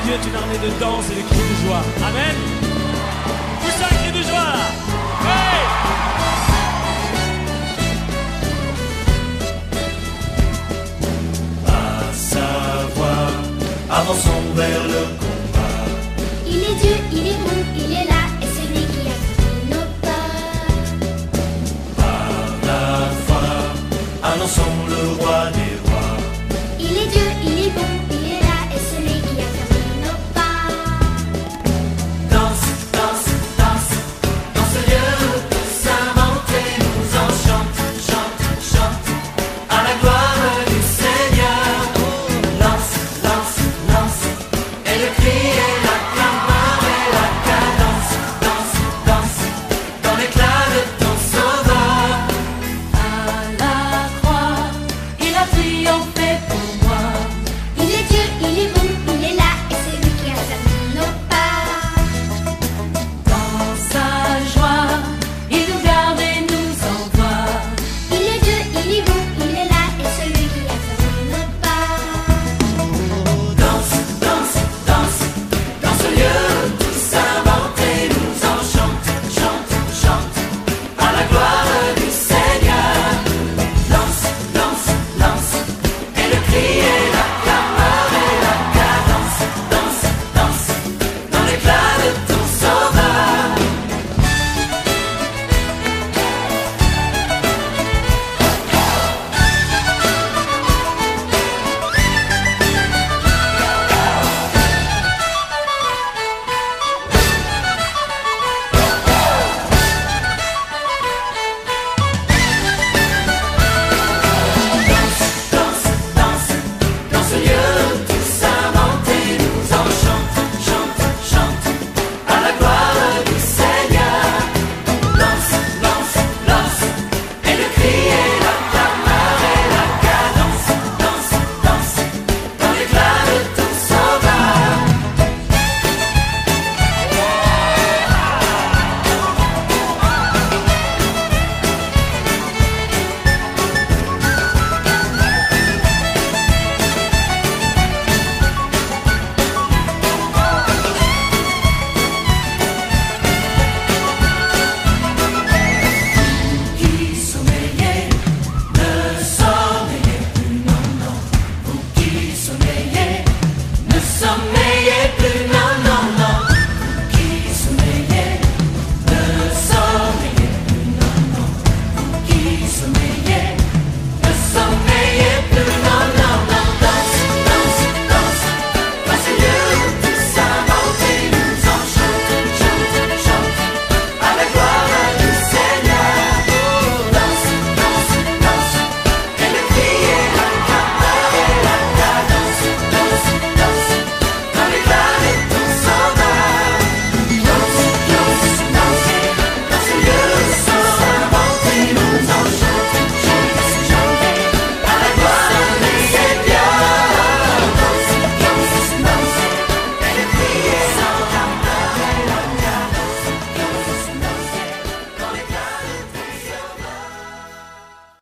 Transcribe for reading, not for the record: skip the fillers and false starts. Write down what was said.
Dieu est une armée de danse et de cris de joie. Amen. Tout ça, cri de joie là. Hey! À savoir, avançons vers le combat. Il est Dieu, il est bon, il est là, et c'est lui qui a pris nos pas. Par la foi, annonçons le roi des